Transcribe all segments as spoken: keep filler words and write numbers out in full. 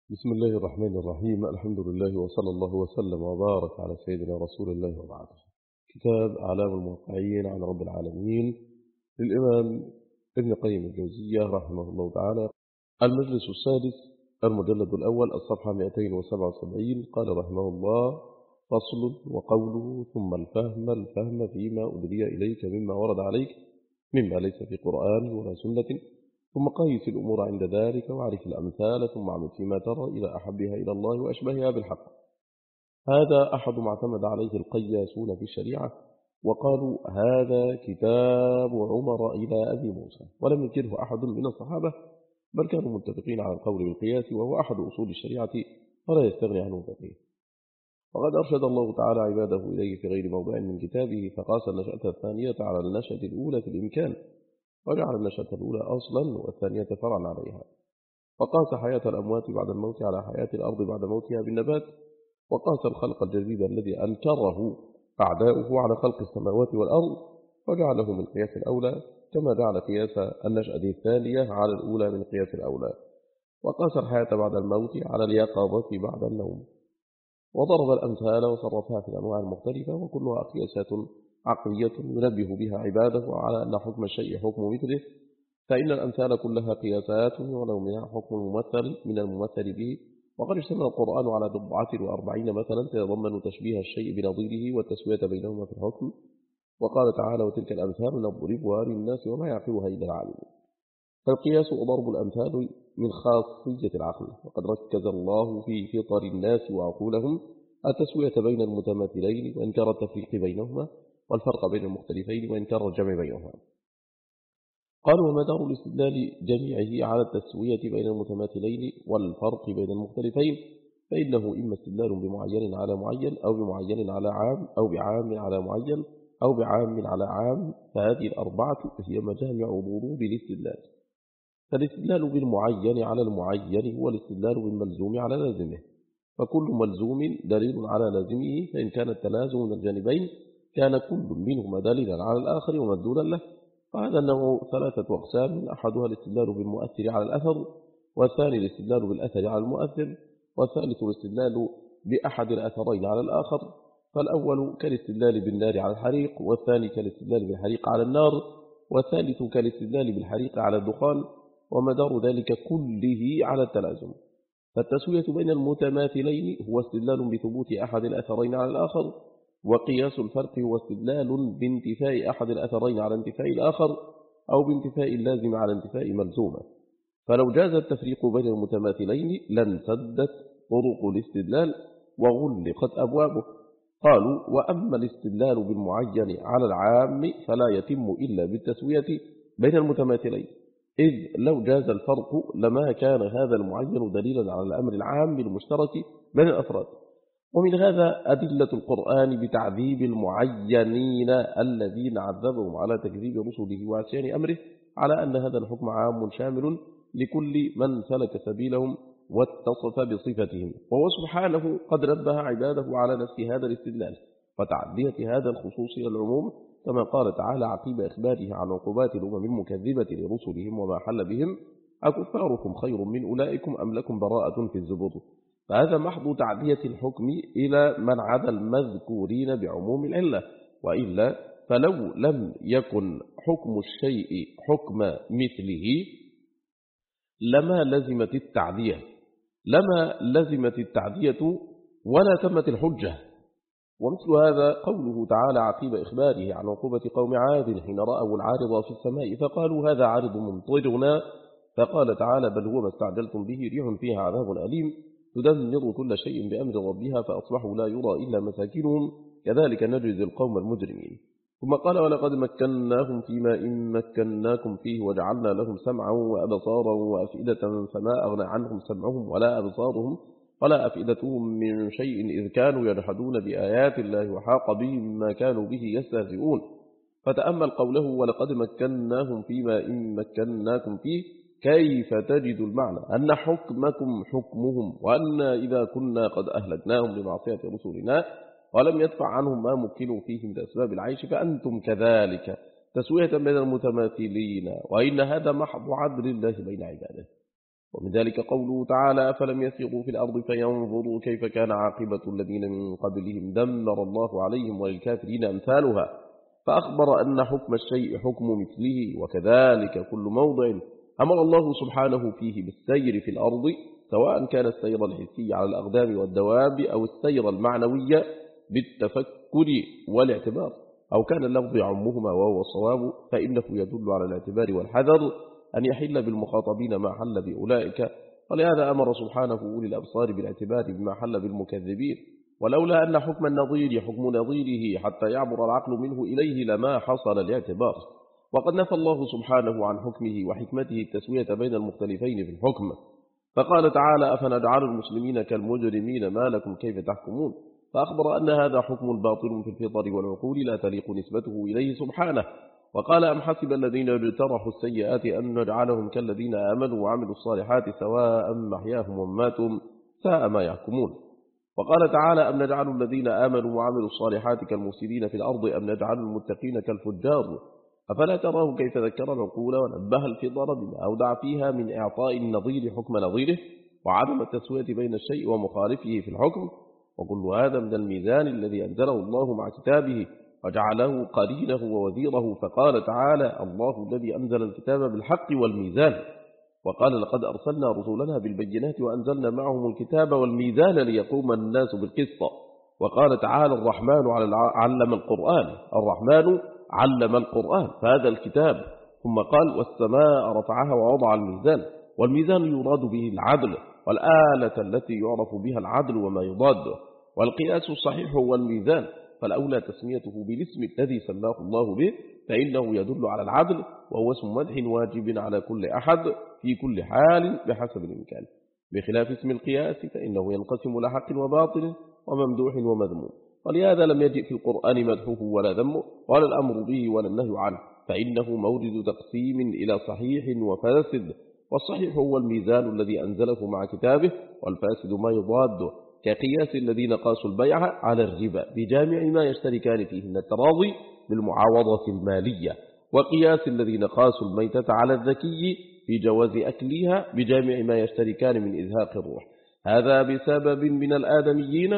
بسم الله الرحمن الرحيم. الحمد لله وصلى الله وسلم وبارك على سيدنا رسول الله وبعد. كتاب أعلام الموقعين عن رب العالمين للإمام ابن قيم الجوزية رحمه الله تعالى. المجلس السادس، المجلد الأول، الصفحة مئتين وسبعة وسبعين. قال رحمه الله: فصل. وقوله: ثم الفهم الفهم فيما أدري إليك مما ورد عليك مما ليس في قرآن ولا سنة، ثم قيس الأمور عند ذلك واعرف الأمثال، ثم اعمل فيما ترى إلى أحبها إلى الله وأشبهها بالحق. هذا أحد ما اعتمد عليه القياسون في الشريعة، وقالوا هذا كتاب عمر إلى أبي موسى، ولم ينكره أحد من الصحابة، بل كانوا متفقين على القول بالقياس، وهو أحد أصول الشريعة ولا يستغني عنه فقيه. وقد أرشد الله تعالى عباده إليه في غير موضع من كتابه، فقاس النشأة الثانية على النشأة الأولى في الإمكان، وجعل النشأة الأولى أصلا والثانية فرعا عليها، وقاس حياة الأموات بعد الموت على حياة الأرض بعد موتها بالنبات، وقاس الخلق الجديد الذي أنكره أعداؤه على خلق السماوات والأرض، وجعله من قياس الأولى، كما جعل قياس النشأة الثانية على الأولى من قياس الأولى، وقاس الحياة بعد الموت على اليقظة بعد النوم، وضرب الأمثال وصرفها في الأنواع المختلفة، وكلها قياسات عقلية ينبه بها عباده على أن حكم الشيء حكم مثله، فإن الأمثال كلها قياسات ولو منها حكم الممثل من الممثل به. وقد اشتمل القرآن على بضعة وأربعين مثلا تتضمن تشبيه الشيء بنظيره والتسوية بينهما في الحكم. وقال تعالى: وتلك الأمثال نضربها للناس وما يعقلها إلا العالمون. فالقياس وضرب الأمثال من خاصية العقل، وقد ركز الله في فطر الناس وعقولهم التسوية بين المتماثلين وإنكار التفريق بينهما، والفرق بين المختلفين وإنكار الجمع بينهما. قالوا: ومدار الاستدلال جميعه على التسوية بين المتماثلين والفرق بين المختلفين، فإنه إما استدلال بمعين على معين، أو بمعين على عام، أو بعام على معين، أو بعام على عام، فهذه الأربعة هي مجامع ضروب الاستدلال. فالاستدلال بالمعين على المعين هو الاستدلال بالملزوم على لازمه، فكل ملزوم دليل على لازمه، فإن كان التلازم من الجانبين كان كل منهما دليلا على الآخر ومدلولا له. وهذا النوع ثلاثة أقسام: أحدها الاستدلال بالمؤثر على الأثر، والثاني الاستدلال بالأثر على المؤثر، والثالث الاستدلال بأحد الأثرين على الآخر. فالأول كالاستدلال بالنار على الحريق، والثاني كالاستدلال بالحريق على النار، والثالث كالاستدلال بالحريق على الدخان، ومدار ذلك كله على التلازم. فالتسوية بين المتماثلين هو استدلال بثبوت أحد الأثرين على الآخر، وقياس الفرق هو استدلال بانتفاء أحد الأثرين على انتفاء الآخر، أو بانتفاء اللازم على انتفاء ملزومة. فلو جاز التفريق بين المتماثلين لانسدت طرق الاستدلال وغلقت أبوابه. قالوا: وأما الاستدلال بالمعين على العام فلا يتم إلا بالتسوية بين المتماثلين، إذ لو جاز الفرق لما كان هذا المعين دليلا على الأمر العام المشترك بين الأفراد. ومن هذا أدلة القرآن بتعذيب المعينين الذين عذبهم على تكذيب رسله وعصيان أمره، على أن هذا الحكم عام شامل لكل من سلك سبيلهم واتصف بصفتهم، وهو سبحانه قد نبه عباده على نفس هذا الاستدلال وتعدية هذا الخصوص إلى العموم، كما قال تعالى عقيب إخباره عن عقوبات الأمم المكذبة لرسلهم وما حل بهم: أكفاركم خير من أولئكم أم لكم براءة في الزبر. فهذا محض تعدية الحكم إلى من عدا المذكورين بعموم العلة، وإلا فلو لم يكن حكم الشيء حكم مثله لما لزمت التعدية لما لزمت التعدية ولا تمت الحجة. ومثل هذا قوله تعالى عقيب إخباره عن عقوبة قوم عاد حين رأوا العارض في السماء فقالوا هذا عارض ممطرنا، فقال تعالى: بل هو ما استعجلتم به ريح فيها عذاب أليم تدمر كل شيء بأمر ربها فأصبحوا لا يرى إلا مساكنهم كذلك نجزي القوم المجرمين. ثم قال: ولقد مكناهم فيما إن مكناكم فيه وجعلنا لهم سمعا وأبصارا وأفئدة فما أغنى عنهم سمعهم ولا أبصارهم ولا أفئدتهم من شيء إذ كانوا يجحدون بآيات الله وحاق بهم ما كانوا به يستهزئون. فتأمل قوله: ولقد مكناهم فيما إن مكناكم فيه، كيف تجد المعنى أن حكمكم حكمهم، وأن إذا كنا قد أهلكناهم لمعصية رسولنا ولم يدفع عنهم ما مكنوا فيه من أسباب العيش فأنتم كذلك، تسوية بين المتماثلين، وإن هذا محض عدل الله بين عباده. ومن ذلك قوله تعالى فلم يسيروا في الأرض فينظروا كيف كان عاقبة الذين من قبلهم دمر الله عليهم وللكافرين أمثالها، فأخبر أن حكم الشيء حكم مثله، وكذلك كل موضع أمر الله سبحانه فيه بالسير في الأرض، سواء كان السير الحسي على الأقدام والدواب أو السير المعنوي بالتفكر والاعتبار، أو كان اللفظ يعمهما وهو الصواب، فإنه يدل على الاعتبار والحذر أن يحل بالمخاطبين ما حل بأولئك، ولهذا أمر سبحانه أولي الأبصار بالاعتبار بما حل بالمكذبين، ولولا أن حكم النظير حكم نظيره حتى يعبر العقل منه إليه لما حصل الاعتبار. وقد نفى الله سبحانه عن حكمه وحكمته التسوية بين المختلفين في الحكم، فقال تعالى أفنجعل المسلمين كالمجرمين ما لكم كيف تحكمون، فأخبر أن هذا حكم باطل في الفطر والعقول لا تليق نسبته إليه سبحانه. وقال أم حسب الذين اجترحوا السيئات أن نجعلهم كالذين آمنوا وعملوا الصالحات سواء محياهم ومماتهم ساء ما يحكمون. وقال تعالى أم نجعل الذين آمنوا وعملوا الصالحات كالمفسدين في الأرض أم نجعل المتقين كالفجار، أفلا تراه كيف ذكر العقول ونبه الفطر بما أودع فيها من إعطاء النظير حكم نظيره وعدم التسوية بين الشيء ومخالفه في الحكم. وكل هذا من الميزان الذي أنزله الله مع كتابه وجعله قرينه ووزيره، فقال تعالى الله الذي أنزل الكتاب بالحق والميزان، وقال لقد أرسلنا رسولنا بالبينات وأنزلنا معهم الكتاب والميزان ليقوم الناس بالقسط. وقال تعالى الرحمن علم القرآن، الرحمن علم القرآن فهذا الكتاب. ثم قال والسماء رفعها ووضع الميزان، والميزان يراد به العدل والآلة التي يعرف بها العدل وما يضاده، والقياس الصحيح هو الميزان، فالأولى تسميته بالاسم الذي سماه الله به، فإنه يدل على العدل وهو اسم مدح واجب على كل أحد في كل حال بحسب الإمكان، بخلاف اسم القياس فإنه ينقسم لحق وباطل وممدوح ومذموم، ولهذا لم يجئ في القرآن مدحه ولا ذمه ولا الأمر به ولا النهي عنه، فإنه مورد تقسيم إلى صحيح وفاسد، والصحيح هو الميزان الذي أنزله مع كتابه، والفاسد ما يضاده كقياس الذين قاسوا البيع على الربا بجامع ما يشتركان فيه من التراضي بالمعاوضة المالية، وقياس الذين قاسوا الميتة على الذكي في جواز أكلها بجامع ما يشتركان من إزهاق الروح، هذا بسبب من الآدميين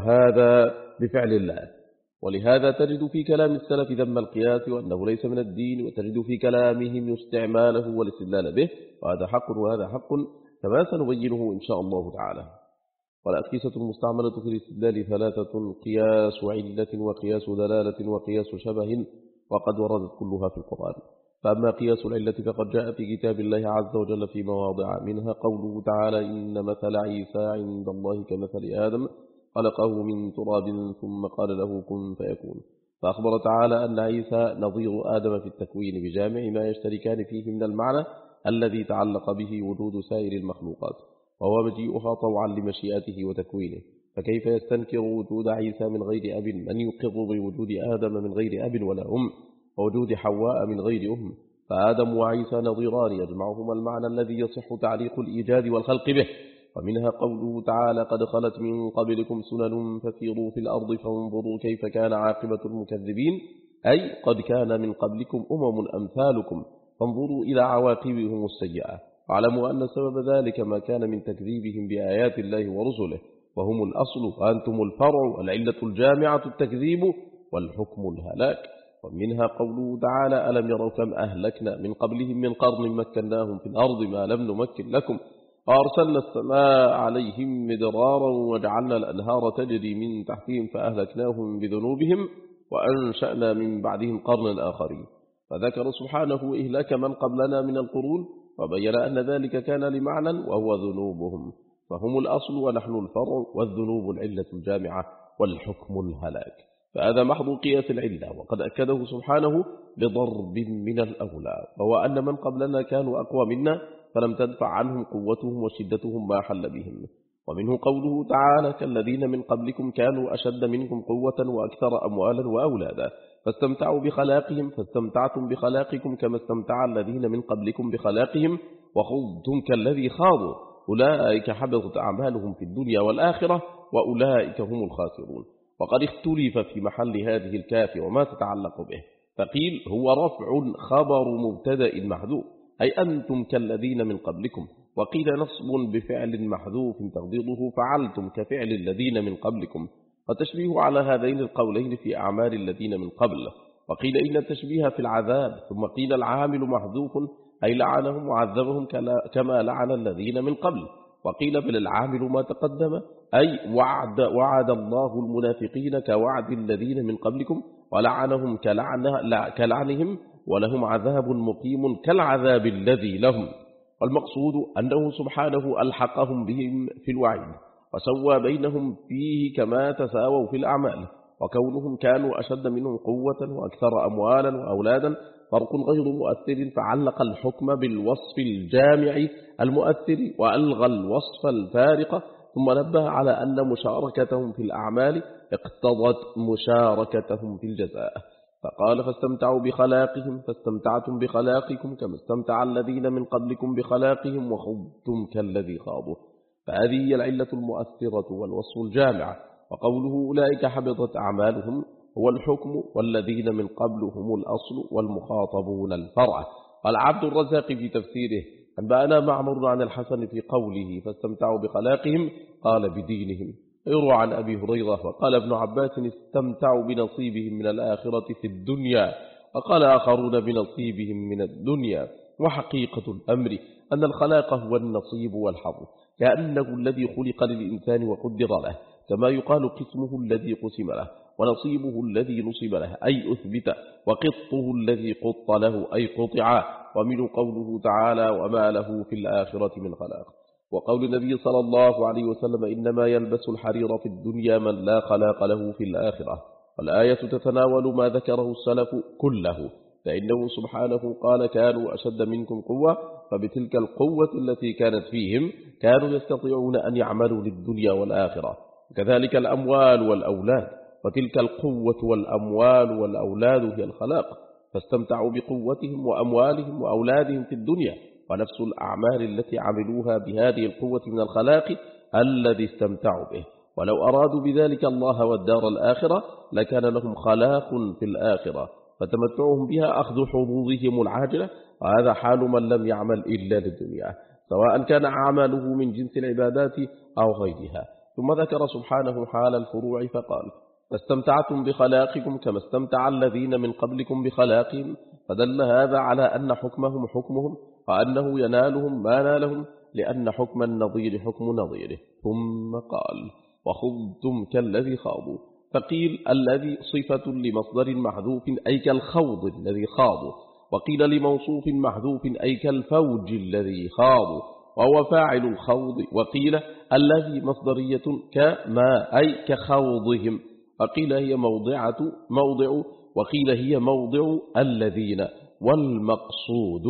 وهذا بفعل الله. ولهذا تجد في كلام السلف ذم القياس وأنه ليس من الدين، وتجد في كلامهم استعماله والاستدلال به، وهذا حق وهذا حق كما سنبينه إن شاء الله تعالى. والأقيسة المستعملة في الاستدلال ثلاثة: قياس علة وقياس دلالة وقياس شبه، وقد وردت كلها في القرآن. فأما قياس العلة فقد جاء في كتاب الله عز وجل في مواضع، منها قوله تعالى إن مثل عيسى عند الله كمثل آدم خلقه من تراب ثم قال له كن فيكون، فأخبر تعالى أن عيسى نظير آدم في التكوين بجامع ما يشتركان فيه من المعنى الذي تعلق به وجود سائر المخلوقات، وهو مجيئها طوعا لمشيئته وتكوينه، فكيف يستنكر وجود عيسى من غير أب من يقر بوجود آدم من غير أب ولا أم، ووجود حواء من غير أم، فآدم وعيسى نظيران يجمعهما المعنى الذي يصح تعليق الإيجاد والخلق به. ومنها قوله تعالى قد خلت من قبلكم سنن فسيروا في الأرض فانظروا كيف كان عاقبة المكذبين، أي قد كان من قبلكم أمم أمثالكم فانظروا إلى عواقبهم السيئة، واعلموا أن سبب ذلك ما كان من تكذيبهم بآيات الله ورسله، وهم الأصل وأنتم الفرع، والعلة الجامعة التكذيب والحكم الهلاك. ومنها قوله تعالى ألم يروا كم أهلكنا من قبلهم من قرن مكناهم في الأرض ما لم نمكن لكم وأرسلنا السماء عليهم مدرارا وجعلنا الأنهار تجري من تحتهم فأهلكناهم بذنوبهم وأنشأنا من بعدهم قرنا آخرين، فذكر سبحانه إهلاك من قبلنا من القرون، وبين أن ذلك كان لمعنى وهو ذنوبهم، فهم الأصل ونحن الفرع، والذنوب العلة الجامعة والحكم الهلاك، فهذا محض قياس العلة، وقد أكده سبحانه بضرب من الأولى، وهو أن من قبلنا كانوا أقوى منا فلم تدفع عنهم قوتهم وشدتهم ما حل بهم. ومنه قوله تعالى كالذين من قبلكم كانوا أشد منكم قوة وأكثر أموالا وأولادا فاستمتعوا بخلاقهم فاستمتعتم بخلاقكم كما استمتع الذين من قبلكم بخلاقهم وخضتم كالذي خاضوا أولئك حبطت أعمالهم في الدنيا والآخرة وأولئك هم الخاسرون. وقد اختلف في محل هذه الكاف وما تتعلق به، فقيل هو رفع خبر مبتدأ محذوف أي أنتم كالذين من قبلكم، وقيل نصب بفعل محذوف تقديره فعلتم كفعل الذين من قبلكم، وتشبيه على هذين القولين في أعمال الذين من قبل. وقيل إن التشبيه في العذاب، ثم قيل العامل محذوف أي لعنهم وعذبهم كما لعن الذين من قبل. وقيل بل العامل ما تقدم أي وعد, وعد الله المنافقين كوعد الذين من قبلكم ولعنهم كلعنهم ولهم عذاب مقيم كالعذاب الذي لهم. والمقصود أنه سبحانه ألحقهم بهم في الوعيد وسوى بينهم فيه كما تساووا في الأعمال، وكونهم كانوا أشد منهم قوة وأكثر أموالا وأولادا فرق غير مؤثر، فعلق الحكم بالوصف الجامع المؤثر وألغى الوصف الفارق، ثم نبه على أن مشاركتهم في الأعمال اقتضت مشاركتهم في الجزاء، فقال فاستمتعوا بخلاقهم فاستمتعتم بخلاقكم كما استمتع الذين من قبلكم بخلاقهم وخضتم كالذي خاضوا. فهذه هي العلة المؤثرة والوصف الجامع. وقوله أولئك حبطت أعمالهم هو الحكم، والذين من قبل هم الأصل والمخاطبون الفرع. قال عبد الرزاق في تفسيره أنبأنا معمر عن الحسن في قوله فاستمتعوا بخلاقهم قال بدينهم. يروى عن أبي هريرة وقال ابن عباس استمتعوا بنصيبهم من الآخرة في الدنيا، وقال آخرون بنصيبهم من الدنيا. وحقيقة الأمر أن الخلاق هو النصيب والحظ، كأنه الذي خلق للإنسان وقدر له، كما يقال قسمه الذي قسم له ونصيبه الذي نصب له أي أثبت، وقطه الذي قط له أي قطع. ومن قوله تعالى وما له في الآخرة من خلاق. وقول النبي صلى الله عليه وسلم إنما يلبس الحرير في الدنيا من لا خلاق له في الآخرة. والآية تتناول ما ذكره السلف كله، فإنه سبحانه قال كانوا أشد منكم قوة، فبتلك القوة التي كانت فيهم كانوا يستطيعون أن يعملوا للدنيا والآخرة. وكذلك الأموال والأولاد، وتلك القوة والأموال والأولاد هي الخلاق، فاستمتعوا بقوتهم وأموالهم وأولادهم في الدنيا، ونفس الأعمال التي عملوها بهذه القوة من الخلاق الذي استمتعوا به. ولو أرادوا بذلك الله والدار الآخرة لكان لهم خلاق في الآخرة، فتمتعهم بها أخذ حظوظهم العاجلة، وهذا حال من لم يعمل إلا للدنيا، سواء كان عمله من جنس العبادات أو غيرها. ثم ذكر سبحانه حال الفروع فقال فاستمتعتم بخلاقكم كما استمتع الذين من قبلكم بخلاقهم، فدل هذا على أن حكمهم حكمهم، وأنه ينالهم ما نالهم، لأن حكم النظير حكم نظيره. ثم قال وخضتم كالذي خاضوا، فقيل الذي صفة لمصدر محذوف أي كالخوض الذي خاضوا، وقيل لموصوف محذوف أي كالفوج الذي خاضوا وهو فاعل الخوض، وقيل الذي مصدرية كما أي كخوضهم، وقيل هي موضعة موضع وقيل هي موضع الذين. والمقصود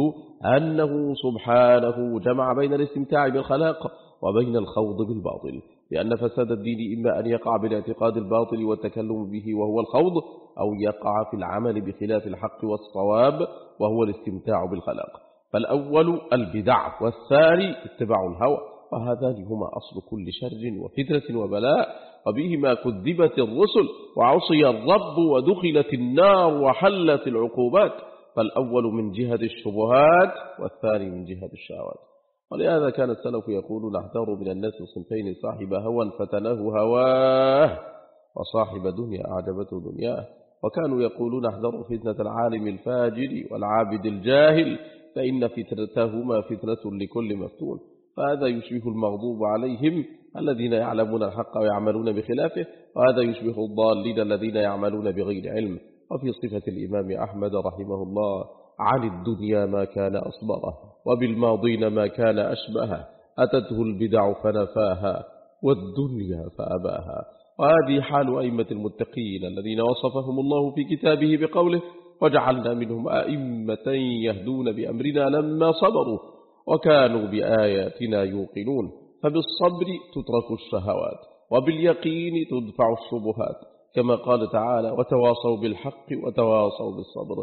أنه سبحانه جمع بين الاستمتاع بالخلاق وبين الخوض بالباطل، لأن فساد الدين إما أن يقع بالاعتقاد الباطل والتكلم به وهو الخوض، أو يقع في العمل بخلاف الحق والصواب وهو الاستمتاع بالخلاق. فالأول البدع والثاني اتباع الهوى، وهذان هما أصل كل شر وفتنة وبلاء، وبهما كذبت الرسل وعصي الرب ودخلت النار وحلت العقوبات. فالأول من جهة الشبهات والثاني من جهة الشهوات. ولهذا كان السلف يقول نحذر من الناس صنفين: صاحب هوى فتناه هواه، وصاحب دنيا أعجبته دنياه. وكانوا يقولون نحذر فتنة العالم الفاجر والعابد الجاهل، فإن فتنتهما فتنة لكل مفتون. فهذا يشبه المغضوب عليهم الذين يعلمون الحق ويعملون بخلافه، وهذا يشبه الضالين الذين يعملون بغير علم. وفي صفة الإمام أحمد رحمه الله عن الدنيا ما كان أصبره، وبالماضين ما كان أشبهه، أتته البدع فنفاها والدنيا فأباها. وهذه حال أئمة المتقين الذين وصفهم الله في كتابه بقوله وجعلنا منهم أئمة يهدون بأمرنا لما صبروا وكانوا بآياتنا يوقنون. فبالصبر تترك الشهوات، وباليقين تدفع الشبهات، كما قال تعالى وتواصوا بالحق وتواصوا بالصبر.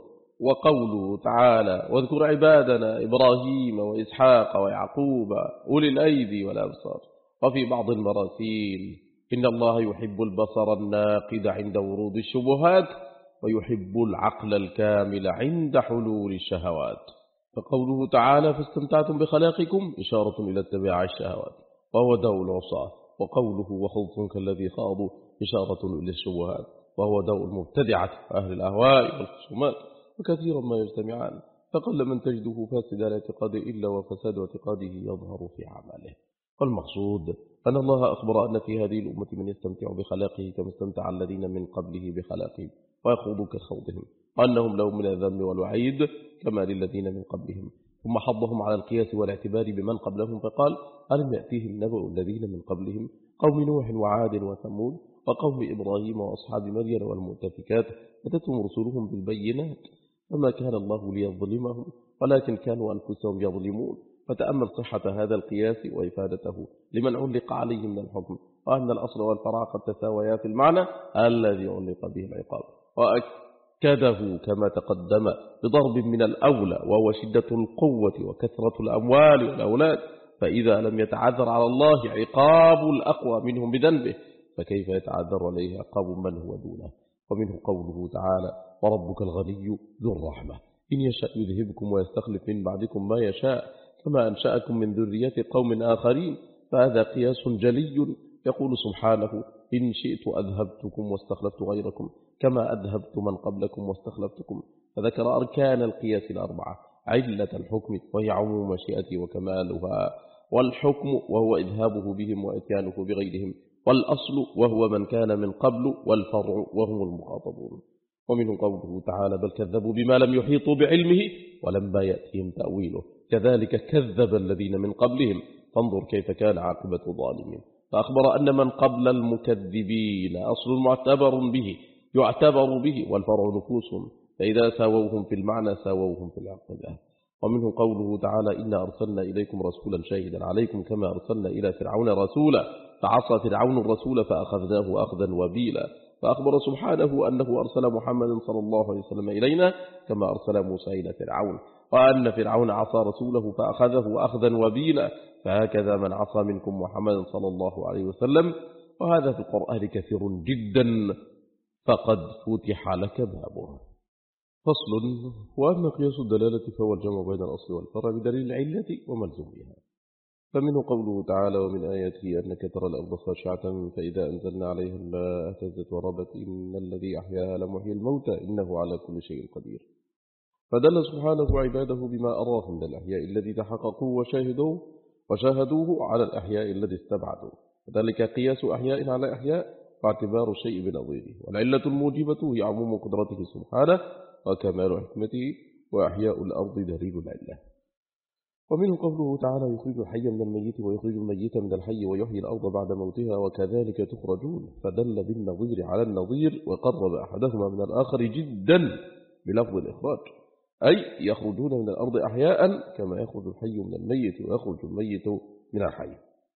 وقوله تعالى واذكر عبادنا إبراهيم وإسحاق ويعقوب أولي الأيدي والأبصار. وفي بعض المراسيل إن الله يحب البصر الناقد عند ورود الشبهات، ويحب العقل الكامل عند حلول الشهوات. فقوله تعالى فاستمتعتم بخلاقكم إشارة إلى اتباع الشهوات وهو داء العصاة، وقوله وخوضتم كالذي خاضوا إشارة إلى الشبهات وهو داء المبتدعة أهل الأهواء والخصومات، وكثيرا ما يجتمعان، فقل من تجده فاسد الاعتقاد إلا وفساد اعتقاده يظهر في عمله. والمقصود أن الله أخبر أن في هذه الأمة من يستمتع بخلاقه كما استمتع الذين من قبله بخلاقهم ويخوض كخوضهم، وأنهم لهم من الذم والوعيد كما للذين من قبلهم، ثم حضهم على القياس والاعتبار بمن قبلهم فقال ألم يأتيهم نبأ الذين من قبلهم قوم نوح وعاد وثمود وقوم إبراهيم وأصحاب مدين والمؤتفكات أتتهم رسلهم بالبينات فما كان الله ليظلمهم ولكن كانوا أنفسهم يظلمون. فتأمل صحة هذا القياس وإفادته لمن علق عليه من الحكم، وأن الأصل والفرع قد تساويا في المعنى الذي علق به العقاب، وأكده كما تقدم بضرب من الأولى وهو شدة القوة وكثرة الأموال والأولاد، فإذا لم يتعذر على الله عقاب الأقوى منهم بذنبه فكيف يتعذر عليه عقاب من هو دونه. ومنه قوله تعالى وربك الغني ذو الرحمة إن يشاء يذهبكم ويستخلف من بعدكم ما يشاء كما أنشأكم من ذرية قوم آخرين، فهذا قياس جلي يقول سبحانه إن شئت أذهبتكم واستخلفت غيركم كما أذهبت من قبلكم واستخلفتكم، فذكر أركان القياس الأربعة: علة الحكم وهي عموم مشيئته وكمالها، والحكم وهو إذهابه بهم وإتيانه بغيرهم، والأصل وهو من كان من قبل، والفرع وهم المخاطبون. ومنه قوله تعالى بل كذبوا بما لم يحيطوا بعلمه ولما يأتيهم تأويله كذلك كذب الذين من قبلهم فانظر كيف كان عاقبة الظالمين. فأخبر أن من قبل المكذبين أصل معتبر به يعتبر به، والفرع نفوسهم، فإذا ساووهم في المعنى ساووهم في العقبة. ومنه قوله تعالى إنا أرسلنا إليكم رسولا شاهدا عليكم كما أرسلنا إلى فرعون رسولا فعصى فرعون الرسول فأخذناه أخذا وبيلا. فأخبر سبحانه أنه أرسل محمدا صلى الله عليه وسلم إلينا كما أرسل موسى إلى فرعون، وأن فرعون عصى رسوله فأخذه أخذا وبيلا، فهكذا من عصى منكم محمدا صلى الله عليه وسلم. وهذا في القرآن كثير جدا فقد فتح لك بابه. فصل. وأما قياس الدلالة فهو الجمع بين الأصل والفرع بدليل العلة وملزومها. فمنه قوله تعالى ومن آياته أنك ترى الأرض خاشعة فإذا أنزلنا عليها الماء اهتزت وربت إن الذي أحياها لمحيي الموتى إنه على كل شيء قدير. فدل سبحانه عباده بما أراه من الأحياء الذي تحققوا وشاهدوه وشاهدوه على الأحياء الذي استبعدوا، وذلك قياس أحياء على أحياء واعتبار الشيء بنظيره. والعلة الموجبة هي عموم قدرته سبحانه وكمال حكمته، وأحياء الأرض دليل العلة. ومنه قوله تعالى يخرج الحي من الميت ويخرج الميت من الحي ويحيي الأرض بعد موتها وكذلك تخرجون، فدل بالنظير على النظير وقرب أحدهما من الآخر جدا بلفظ الإخراج، أي يخرجون من الأرض أحياء كما يخرج الحي من الميت ويخرج الميت من الحي.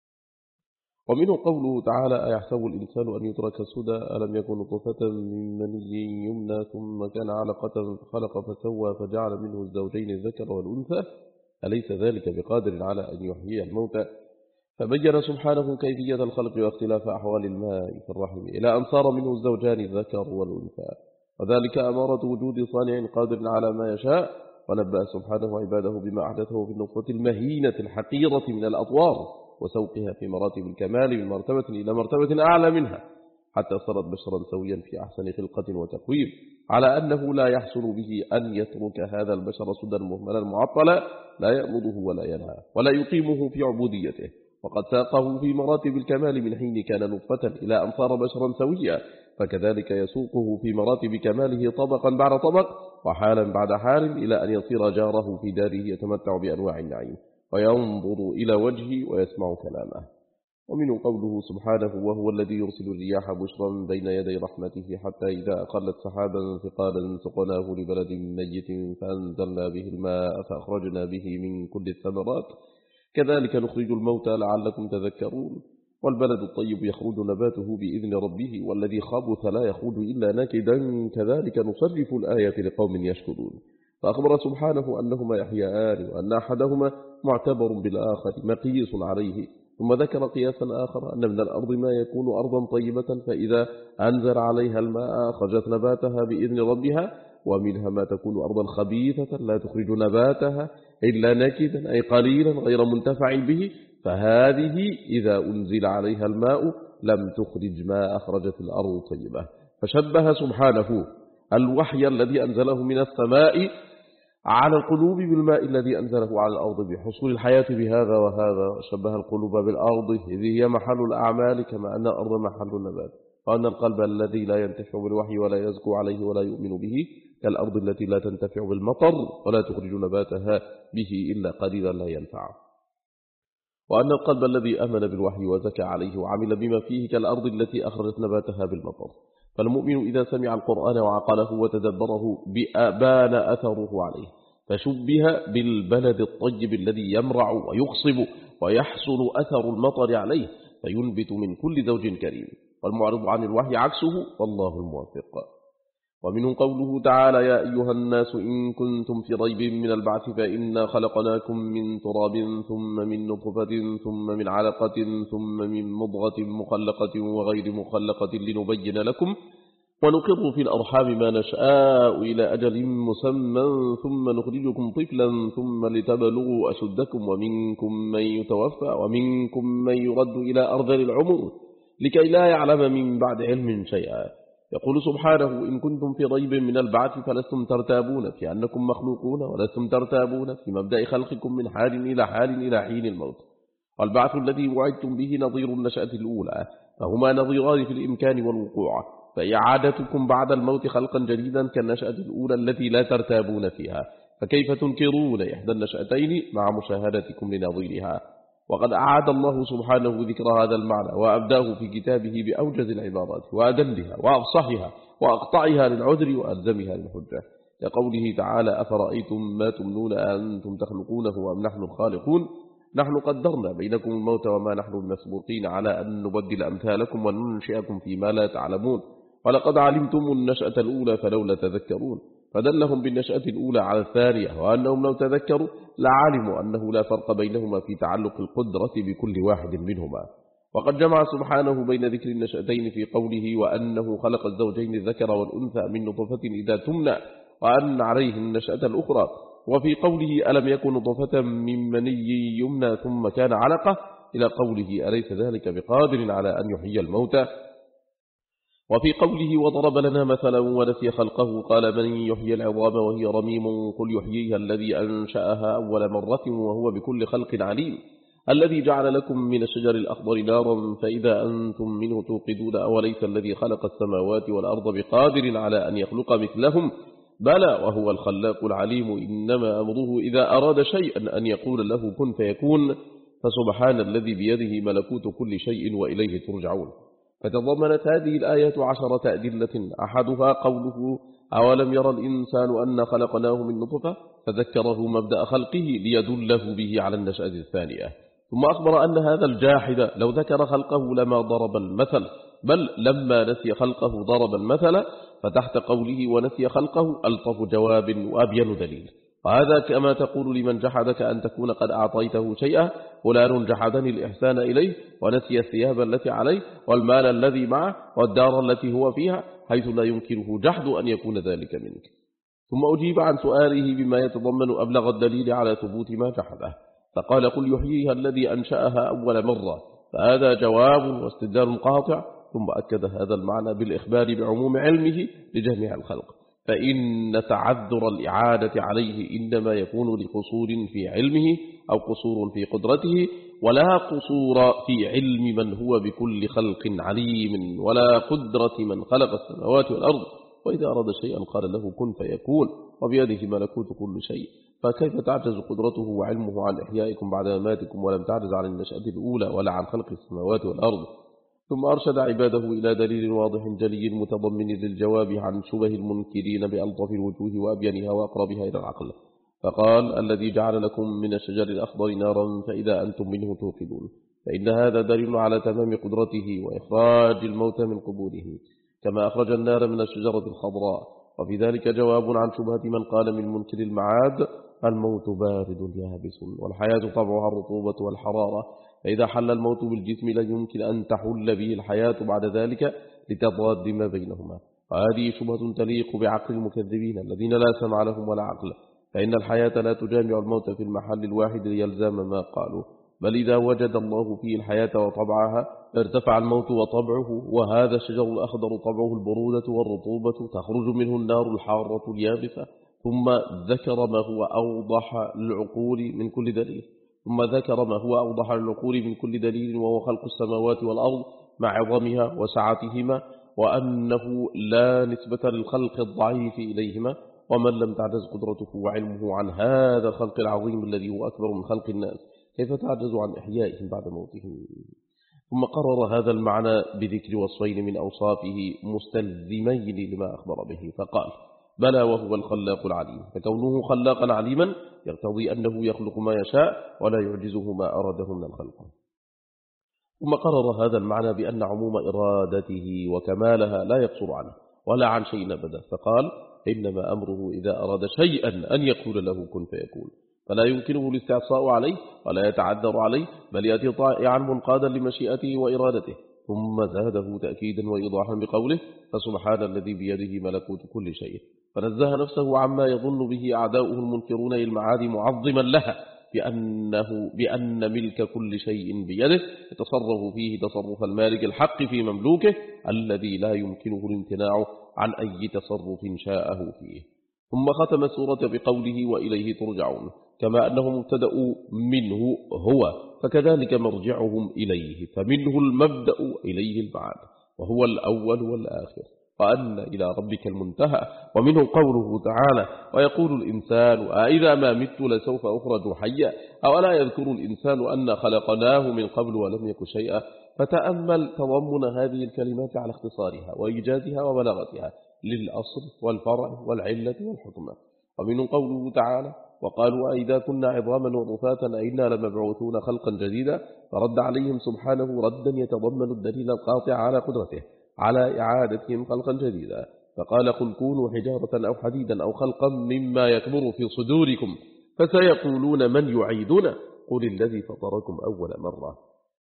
ومنه قوله تعالى أيحسب الإنسان أن يترك سدى ألم يكن نطفة من مني يمنى ثم كان علقة فخلق فسوى فجعل منه الزوجين الذكر والأنثى أليس ذلك بقادر على أن يحيي الموتى؟ فبين سبحانه كيفية الخلق واختلاف أحوال الماء في الرحم إلى أن صار منه الزوجان الذكر والأنثى، وذلك أمارة وجود صانع قادر على ما يشاء. ونبأ سبحانه عباده بما أحدثه في النطفة المهينة الحقيرة من الأطوار وسوقها في مراتب الكمال من مرتبة إلى مرتبة أعلى منها حتى صارت بشرا سويا في أحسن خلقة وتقويم، على أنه لا يحصل به أن يترك هذا البشر سدى مهملا معطلا لا يأمضه ولا ينهى ولا يقيمه في عبوديته، وقد ساقه في مراتب الكمال من حين كان نطفة إلى أن صار بشرا سويا، فكذلك يسوقه في مراتب كماله طبقا بعد طبق وحالا بعد حال إلى أن يصير جاره في داره يتمتع بأنواع النعيم وينظر إلى وجهه ويسمع كلامه. ومنه قوله سبحانه وهو الذي يرسل الرياح بشرا بين يدي رحمته حتى إذا أقلت سحابا ثقالا سقناه لبلد ميت فأنزلنا به الماء فأخرجنا به من كل الثمرات كذلك نخرج الموتى لعلكم تذكرون. والبلد الطيب يخرج نباته بإذن ربه والذي خبث لا يخرج إلا نكدا كذلك نصرف الآية لقوم يشكرون. فأخبر سبحانه أنهما يحيان وأن أحدهما معتبر بالآخر مقيس عليه، ثم ذكر قياسا آخر أن من الأرض ما يكون أرضا طيبة فإذا أنزل عليها الماء أخرجت نباتها بإذن ربها، ومنها ما تكون أرضا خبيثة لا تخرج نباتها إلا نكدا أي قليلا غير منتفع به، فهذه إذا أنزل عليها الماء لم تخرج ما أخرجت الأرض طيبة. فشبه سبحانه الوحي الذي أنزله من السماء على القلوب بالماء الذي أنزله على الأرض بحصول الحياة بهذا وهذا، وشبه القلوب بالأرض إذ هي محل الأعمال كما أن الأرض محل النبات، وأن القلب الذي لا ينتفع بالوحي ولا يزكو عليه ولا يؤمن به كالأرض التي لا تنتفع بالمطر ولا تخرج نباتها به إلا قليلا لا ينفع، وأن القلب الذي آمن بالوحي وزكى عليه وعمل بما فيه كالأرض التي أخرجت نباتها بالمطر. فالمؤمن إذا سمع القرآن وعقله وتدبره بأبان أثره عليه، فشبه بالبلد الطيب الذي يمرع ويخصب ويحصل أثر المطر عليه فينبت من كل زوج كريم، والمعرض عن الوحي عكسه والله الموفق. ومنه قوله تعالى: يا أيها الناس إن كنتم في ريب من البعث فإنا خلقناكم من تراب ثم من نطفة ثم من علقة ثم من مضغة مخلقة وغير مخلقة لنبين لكم ونقر في الأرحام ما نشاء إلى أجل مسمى ثم نخرجكم طفلا ثم لتبلغوا أشدكم ومنكم من يتوفى ومنكم من يرد إلى أرذل العمر لكي لا يعلم من بعد علم شيئا. يقول سبحانه: إن كنتم في ريب من البعث فلستم ترتابون في أنكم مخلوقون ولستم ترتابون في مبدأ خلقكم من حال إلى حال إلى حين الموت، والبعث الذي وعدتم به نظير النشأة الأولى، فهما نظيران في الإمكان والوقوع، فإعادتكم بعد الموت خلقا جديدا كالنشأة الأولى التي لا ترتابون فيها، فكيف تنكرون إحدى النشأتين مع مشاهدتكم لنظيرها؟ وقد أعاد الله سبحانه ذكر هذا المعنى وأبداه في كتابه بأوجز العبارات وأدلها وأفصحها وأقطعها للعذر وألزمها للحجة، لقوله تعالى: أفرأيتم ما تمنون أنتم تخلقونه أم نحن الخالقون نحن قدرنا بينكم الموت وما نحن بمسبوقين على أن نبدل أمثالكم وننشئكم فيما لا تعلمون ولقد علمتم النشأة الأولى فلولا تذكرون، فدلهم بالنشأة الأولى على الثانية، وأنهم لو تذكروا لعلموا أنه لا فرق بينهما في تعلق القدرة بكل واحد منهما. وقد جمع سبحانه بين ذكر النشأتين في قوله: وأنه خلق الزوجين الذكر والأنثى من نطفة إذا تمنى وأن عليه النشأة الأخرى، وفي قوله: ألم يكن نطفة من مني يمنى ثم كان علقة، إلى قوله: أليس ذلك بقادر على أن يحيي الموتى، وفي قوله: وضرب لنا مثلا ونسي خلقه قال: من يحيي العظام وهي رميم قل يحييها الذي أنشأها أول مرة وهو بكل خلق عليم، الذي جعل لكم من الشجر الأخضر نارا فإذا أنتم منه توقدون، أوليس الذي خلق السماوات والأرض بقادر على أن يخلق مثلهم بلى وهو الخلاق العليم، إنما أمره إذا أراد شيئا أن يقول له كن فيكون، فسبحان الذي بيده ملكوت كل شيء وإليه ترجعون. فتضمنت هذه الآية عشرة أدلة، أحدها قوله: أولم يرى الإنسان أن خلقناه من نطفة، فذكره مبدأ خلقه ليدله به على النشأة الثانية، ثم أخبر أن هذا الجاحد لو ذكر خلقه لما ضرب المثل، بل لما نسي خلقه ضرب المثل، فتحت قوله ونسي خلقه ألطف جواب وأبين دليل. وهذا كما تقول لمن جحدك أن تكون قد أعطيته شيئا: فلان جحدني الإحسان إليه ونسي الثياب التي عليه والمال الذي معه والدار التي هو فيها، حيث لا يمكنه جحد أن يكون ذلك منك. ثم أجيب عن سؤاله بما يتضمن أبلغ الدليل على ثبوت ما جحده، فقال: قل يحييها الذي أنشأها أول مرة، فهذا جواب واستدلال قاطع. ثم أكد هذا المعنى بالإخبار بعموم علمه لجميع الخلق، فإن تعذر الإعادة عليه إنما يكون لقصور في علمه أو قصور في قدرته، ولا قصور في علم من هو بكل خلق عليم، ولا قدرة من خلق السماوات والأرض، وإذا أراد شيئا قال له كن فيكون، وبيده ملكوت كل شيء، فكيف تعجز قدرته وعلمه عن إحيائكم بعد مماتكم ولم تعجز عن النشأة الأولى ولا عن خلق السماوات والأرض؟ ثم أرشد عباده إلى دليل واضح جلي متضمن للجواب عن شبه المنكرين بألطف الوجوه وأبينها وأقربها إلى العقل، فقال: الذي جعل لكم من الشجر الأخضر نارا فإذا أنتم منه توقدون، فإن هذا دليل على تمام قدرته وإخراج الموت من قبورهم كما أخرج النار من الشجرة الخضراء. وفي ذلك جواب عن شبهة من قال من منكر المعاد: الموت بارد يابس والحياة طبعها الرطوبة والحرارة، فإذا حل الموت بالجسم لا يمكن أن تحل به الحياة بعد ذلك لتضاد ما بينهما، وهذه شبهة تليق بعقل المكذبين الذين لا سمع لهم ولا عقل، فإن الحياة لا تجامع الموت في المحل الواحد ليلزم ما قالوا، بل إذا وجد الله فيه الحياة وطبعها ارتفع الموت وطبعه. وهذا الشجر الأخضر طبعه البرودة والرطوبة، تخرج منه النار الحارة اليابسة. ثم ذكر ما هو أوضح العقول من كل دليل ثم ذكر ما هو أوضح العقول من كل دليل وهو خلق السماوات والأرض مع عظمها وسعتهما، وأنه لا نسبة للخلق الضعيف إليهما. ومن لم تعجز قدرته وعلمه عن هذا الخلق العظيم الذي هو أكبر من خلق الناس، كيف تعجز عن إحيائهم بعد موتهم؟ ثم قرر هذا المعنى بذكر وصفين من أوصافه مستلزمين لما أخبر به، فقال: بلى وهو الخلاق العليم. فكونه خلاقا عليما يقتضي أنه يخلق ما يشاء ولا يعجزه ما أراده من الخلق. ثم قرر هذا المعنى بأن عموم إرادته وكمالها لا يقصر عنه ولا عن شيء أبدا، فقال: إنما أمره إذا أراد شيئا أن يقول له كن فيكون، فلا يمكنه الاستعصاء عليه ولا يتعذر عليه، بل يأتي طائعا منقادا لمشيئته وإرادته. ثم زاده تأكيدا وإيضاحا بقوله: فسبحان الذي بيده ملكوت كل شيء، فنزه نفسه عما يظن به أعداؤه المنكرون للمعاد معظما لها بأنه بأن ملك كل شيء بيده، يتصرف فيه تصرف المالك الحق في مملوكه الذي لا يمكنه الامتناع عن أي تصرف شاءه فيه. ثم ختم السورة بقوله: وإليه ترجعون، كما أنه مبتدأ منه هو، فكذلك مرجعهم إليه، فمنه المبدأ إليه المعاد، وهو الأول والآخر، وأن إلى ربك المنتهى. ومنه قوله تعالى: ويقول الإنسان أإذا ما مت لسوف أخرج حيا، أولا يذكر الإنسان أن خلقناه من قبل ولم يك شيئا. فتأمل تضمن هذه الكلمات على اختصارها وإيجازها وبلاغتها للأصل والفرع والعلة والحكمة. ومنه قوله تعالى: وقالوا أئذا كنا عظاما ورفاتا أئنا لمبعوثون خلقا جديدا، فرد عليهم سبحانه ردا يتضمن الدليل القاطع على قدرته على إعادتهم خلقا جديدا، فقال: قل كونوا حجارة أو حديدا أو خلقا مما يكبر في صدوركم فسيقولون من يعيدنا قل الذي فطركم أول مرة.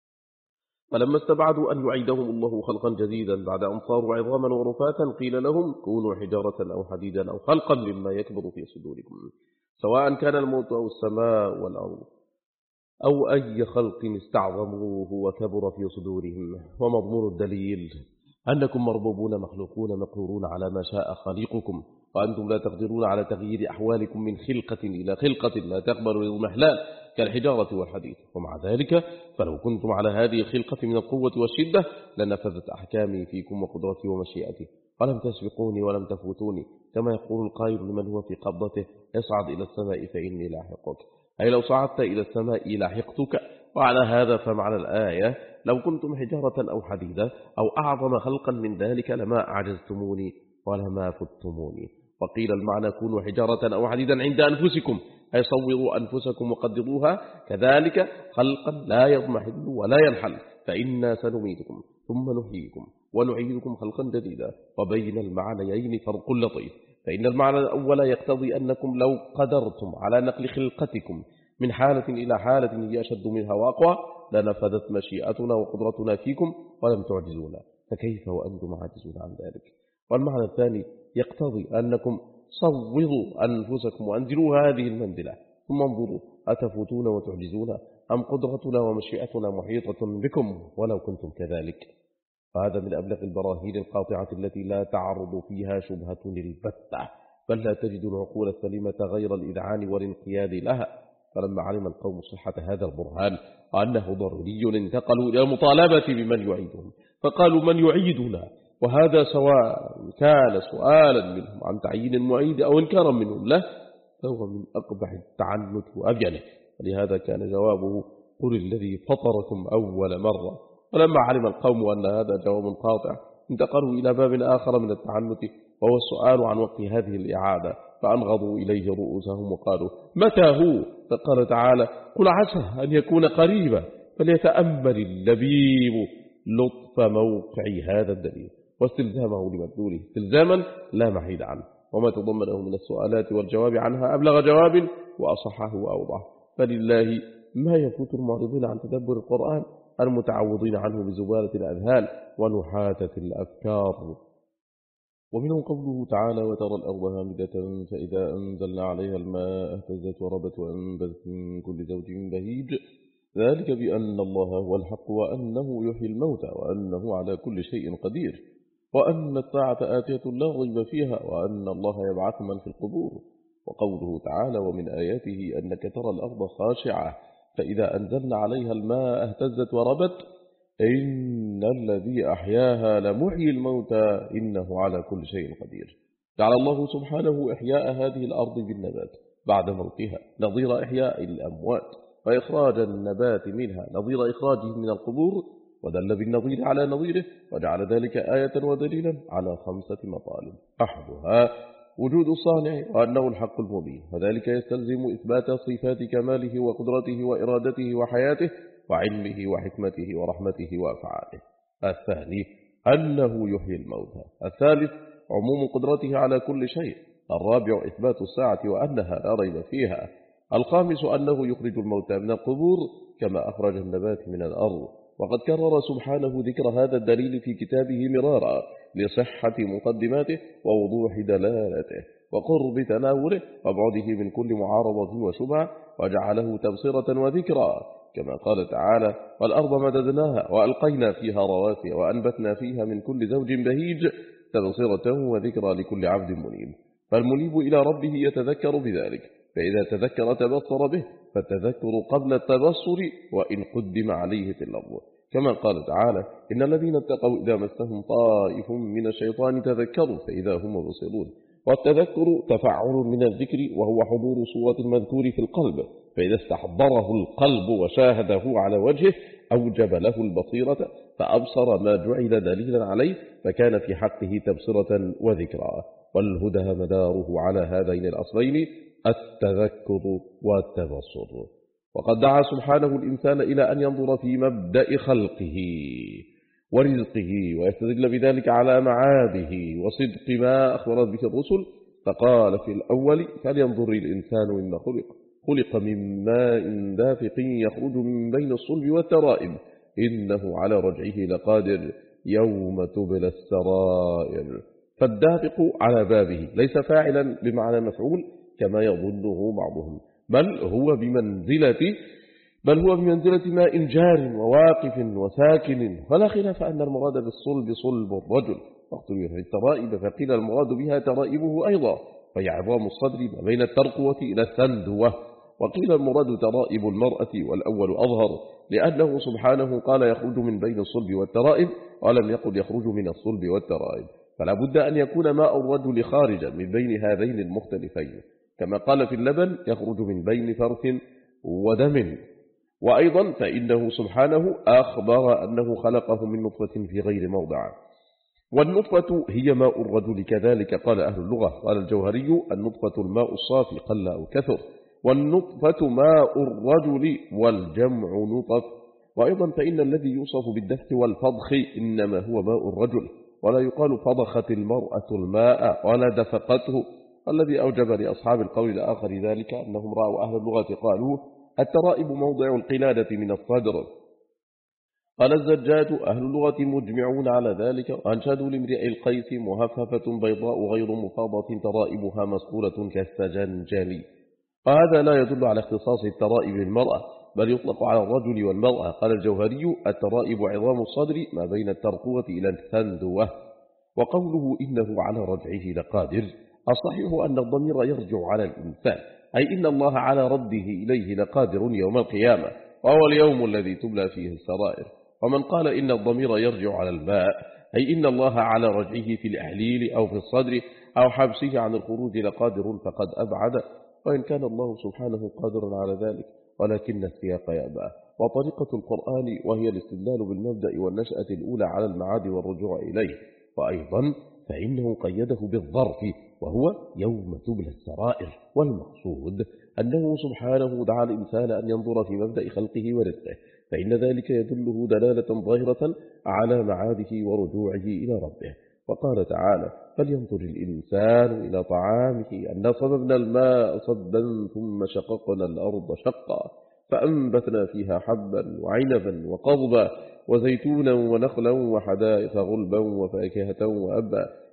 فلما استبعدوا أن يعيدهم الله خلقا جديدا بعد أن صاروا عظاما ورفاتا، قيل لهم: كونوا حجارة أو حديدا أو خلقا مما يكبر في صدوركم، سواء كان الموت أو السماء والأرض أو أي خلق استعظموه وكبر في صدورهم. ومضمون الدليل أنكم مربوبون مخلوقون مقهورون على ما شاء خالقكم، وأنتم لا تقدرون على تغيير أحوالكم من خلقة إلى خلقة لا تقبل الإضمحلال كالحجارة والحديد. ومع ذلك فلو كنتم على هذه الخلقة من القوة والشدة لنفذت أحكامي فيكم وقدرتي ومشيئتي، ولم تسبقوني ولم تفوتوني، كما يقول القائل لمن هو في قبضته: اصعد إلى السماء فإني لاحقك، أي لو صعدت إلى السماء لاحقتك. وعلى هذا فمعنى الآية: لو كنتم حجارة أو حديدا أو أعظم خلقا من ذلك لما أعجزتموني ولما فتموني. وقيل المعنى: كونوا حجارة أو حديدا عند أنفسكم، أي صوروا أنفسكم وقدروها كذلك خلقا لا يضمحل ولا ينحل، فإنا سنميتكم ثم نحييكم ونعيدكم خلقا جديدا. وبين المعنيين فرق لطيف، فإن المعنى الأول يقتضي أنكم لو قدرتم على نقل خلقتكم من حالة إلى حالة هي أشد منها وأقوى لنفذت مشيئتنا وقدرتنا فيكم ولم تعجزونا، فكيف وأنتم عاجزون عن ذلك؟ والمعنى الثاني يقتضي أنكم صوروا أنفسكم وأنزلوا هذه المنزلة ثم انظروا أتفوتون وتعجزون أم قدرتنا ومشيئتنا محيطة بكم ولو كنتم كذلك. فهذا من أبلغ البراهين القاطعة التي لا تعرض فيها شبهة البتة، بل لا تجد العقول السليمة غير الإذعان والانقياد لها. فلما علم القوم صحة هذا البرهان وأنه ضروري انتقلوا إلى المطالبة بمن يعيدهم، فقالوا: من يعيدنا؟ وهذا سواء كان سؤالا منهم عن تعيين المعيد أو إنكارا منهم له، فهو من أقبح التعنت وأبينه. ولهذا كان جوابه: قل الذي فطركم أول مرة. ولما علم القوم أن هذا جواب قاطع انتقلوا إلى باب آخر من التعنت، وهو السؤال عن وقت هذه الإعادة، فأنغضوا إليه رؤوسهم وقالوا: متى هو؟ فقال تعالى: قل عسى أن يكون قريبا، فليتأمل اللبيب لطف موقع هذا الدليل واستلزامه لمدلوله استلزاما لا محيد عنه، وما تضمنه من السؤالات والجواب عنها أبلغ جواب وأصحه وأوضح. فلله ما يفوت المعرضين عن تدبر القرآن المتعوضين عنه بزبالة الأذهان ونحاتة الأفكار. ومنه قوله تعالى وترى الأرض هامدة فإذا أنزلنا عليها الماء اهتزت وربت وأنبتت من كل زوج بهيج ذلك بأن الله هو الحق وأنه يحيي الموتى وأنه على كل شيء قدير وأن الساعة آتية لا ريب فيها وأن الله يبعث من في القبور. وقوله تعالى ومن آياته أنك ترى الأرض خاشعة فإذا أنزلنا عليها الماء اهتزت وربت إن الذي أحياها لمحيي الموتى إنه على كل شيء قدير. جعل الله سبحانه إحياء هذه الأرض بالنبات بعد موتها نظير إحياء الأموات وإخراج النبات منها نظير إخراجه من القبور ودل بالنظير على نظيره وجعل ذلك آية ودليلا على خمسة مطالب أحدها وجود الصانع وأنه الحق المبين وذلك يستلزم إثبات صفات كماله وقدرته وإرادته وحياته وعلمه وحكمته ورحمته وأفعاله. الثاني أنه يحيي الموتى. الثالث عموم قدرته على كل شيء. الرابع إثبات الساعة وأنها لا ريب فيها. الخامس أنه يخرج الموتى من القبور كما أخرج النبات من الأرض. وقد كرر سبحانه ذكر هذا الدليل في كتابه مرارا لصحة مقدماته ووضوح دلالته وقرب تناوله وبعده من كل معارضة وشبهة وجعله تبصرة وذكرى كما قال تعالى والأرض مددناها وألقينا فيها رواسي وأنبتنا فيها من كل زوج بهيج تبصرة وذكرى لكل عبد منيب. فالمنيب إلى ربه يتذكر بذلك فإذا تذكر تبصر به فالتذكر قبل التبصر وإن قدم عليه في اللفظ كما قال تعالى إن الذين اتقوا إذا مسهم طائف من الشيطان تذكروا فإذا هم مبصرون. والتذكر تفعل من الذكر وهو حضور صورة المذكور في القلب فإذا استحضره القلب وشاهده على وجهه أوجب له البصيرة فأبصر ما جعل دليلا عليه فكان في حقه تبصرة وذكرى. والهدى مداره على هذين الأصلين التذكر والتبصر. وقد دعا سبحانه الإنسان إلى أن ينظر في مبدأ خلقه ورزقه ويستدل بذلك على معاده وصدق ما أخبرت به الرسل فقال في الأول فلينظر الإنسان مما خلق خلق من ماء دافق يخرج من بين الصلب والترائب إنه على رجعه لقادر يوم تبلى السرائر. فالدافق على بابه ليس فاعلا بمعنى مفعول كما يظنه بعضهم بل هو بمنزلة بل هو بمنزلة ماء جار وواقف وساكن. فلا خلاف أن المراد بالصلب صلب الرجل واختلف في الترائب فقيل المراد بها ترائبه أيضا فهي عظام الصدر ما بين الترقوة إلى الثندوة وقيل المراد ترائب المرأة والأول أظهر لأنه سبحانه قال يخرج من بين الصلب والترائب ولم يقل يخرج من الصلب والترائب فلا بد أن يكون ماء الرجل خارجا من بين هذين المختلفين كما قال في اللبن يخرج من بين فرث ودم. وأيضا فإنه سبحانه أخبر أنه خلقه من نطفة في غير موضع والنطفة هي ماء الرجل كذلك قال أهل اللغة. قال الجوهري النطفة الماء الصافي قل أو كثر والنطفة ماء الرجل والجمع نطف. وأيضا فإن الذي يوصف بالدفق والفضخ إنما هو ماء الرجل ولا يقال فضخت المرأة الماء ولا دفقته. الذي أوجب لأصحاب القول الآخر ذلك أنهم رأوا أهل اللغة قالوا الترائب موضع القلادة من الصدر. قال الزجاج أهل اللغة مجمعون على ذلك وأنشدوا لامرئ القيس مهففة بيضاء غير مفاضة ترائبها مسطولة كالسجنجل. وهذا لا يدل على اختصاص الترائب للمرأة بل يطلق على الرجل والمرأة. قال الجوهري الترائب عظام الصدر ما بين الترقوة إلى الثندوة. وقوله إنه على رجعه لقادر الصحيح أن الضمير يرجع على الإنسان أي إن الله على رده إليه لقادر يوم القيامة وهو اليوم الذي تبلى فيه السرائر. ومن قال إن الضمير يرجع على الماء أي إن الله على رجعه في الأحليل أو في الصدر أو حبسه عن الخروج لقادر فقد أبعد وإن كان الله سبحانه قادرا على ذلك ولكن السياق يأبى. وطريقة القرآن وهي الاستدلال بالمبدأ والنشأة الأولى على المعاد والرجوع إليه. وأيضا فإنه قيده بالظرف وهو يوم تبلى السرائر. والمقصود أنه سبحانه دعا الإنسان أن ينظر في مبدأ خلقه ورزقه فإن ذلك يدله دلالة ظاهرة على معاده ورجوعه إلى ربه. وقال تعالى فلينظر الإنسان إلى طعامه أن صببنا الماء صبا ثم شققنا الأرض شقا فأنبتنا فيها حبا وعنبا وقضبا وزيتونا ونخلا وحدائق غلبا وفاكهة وأبا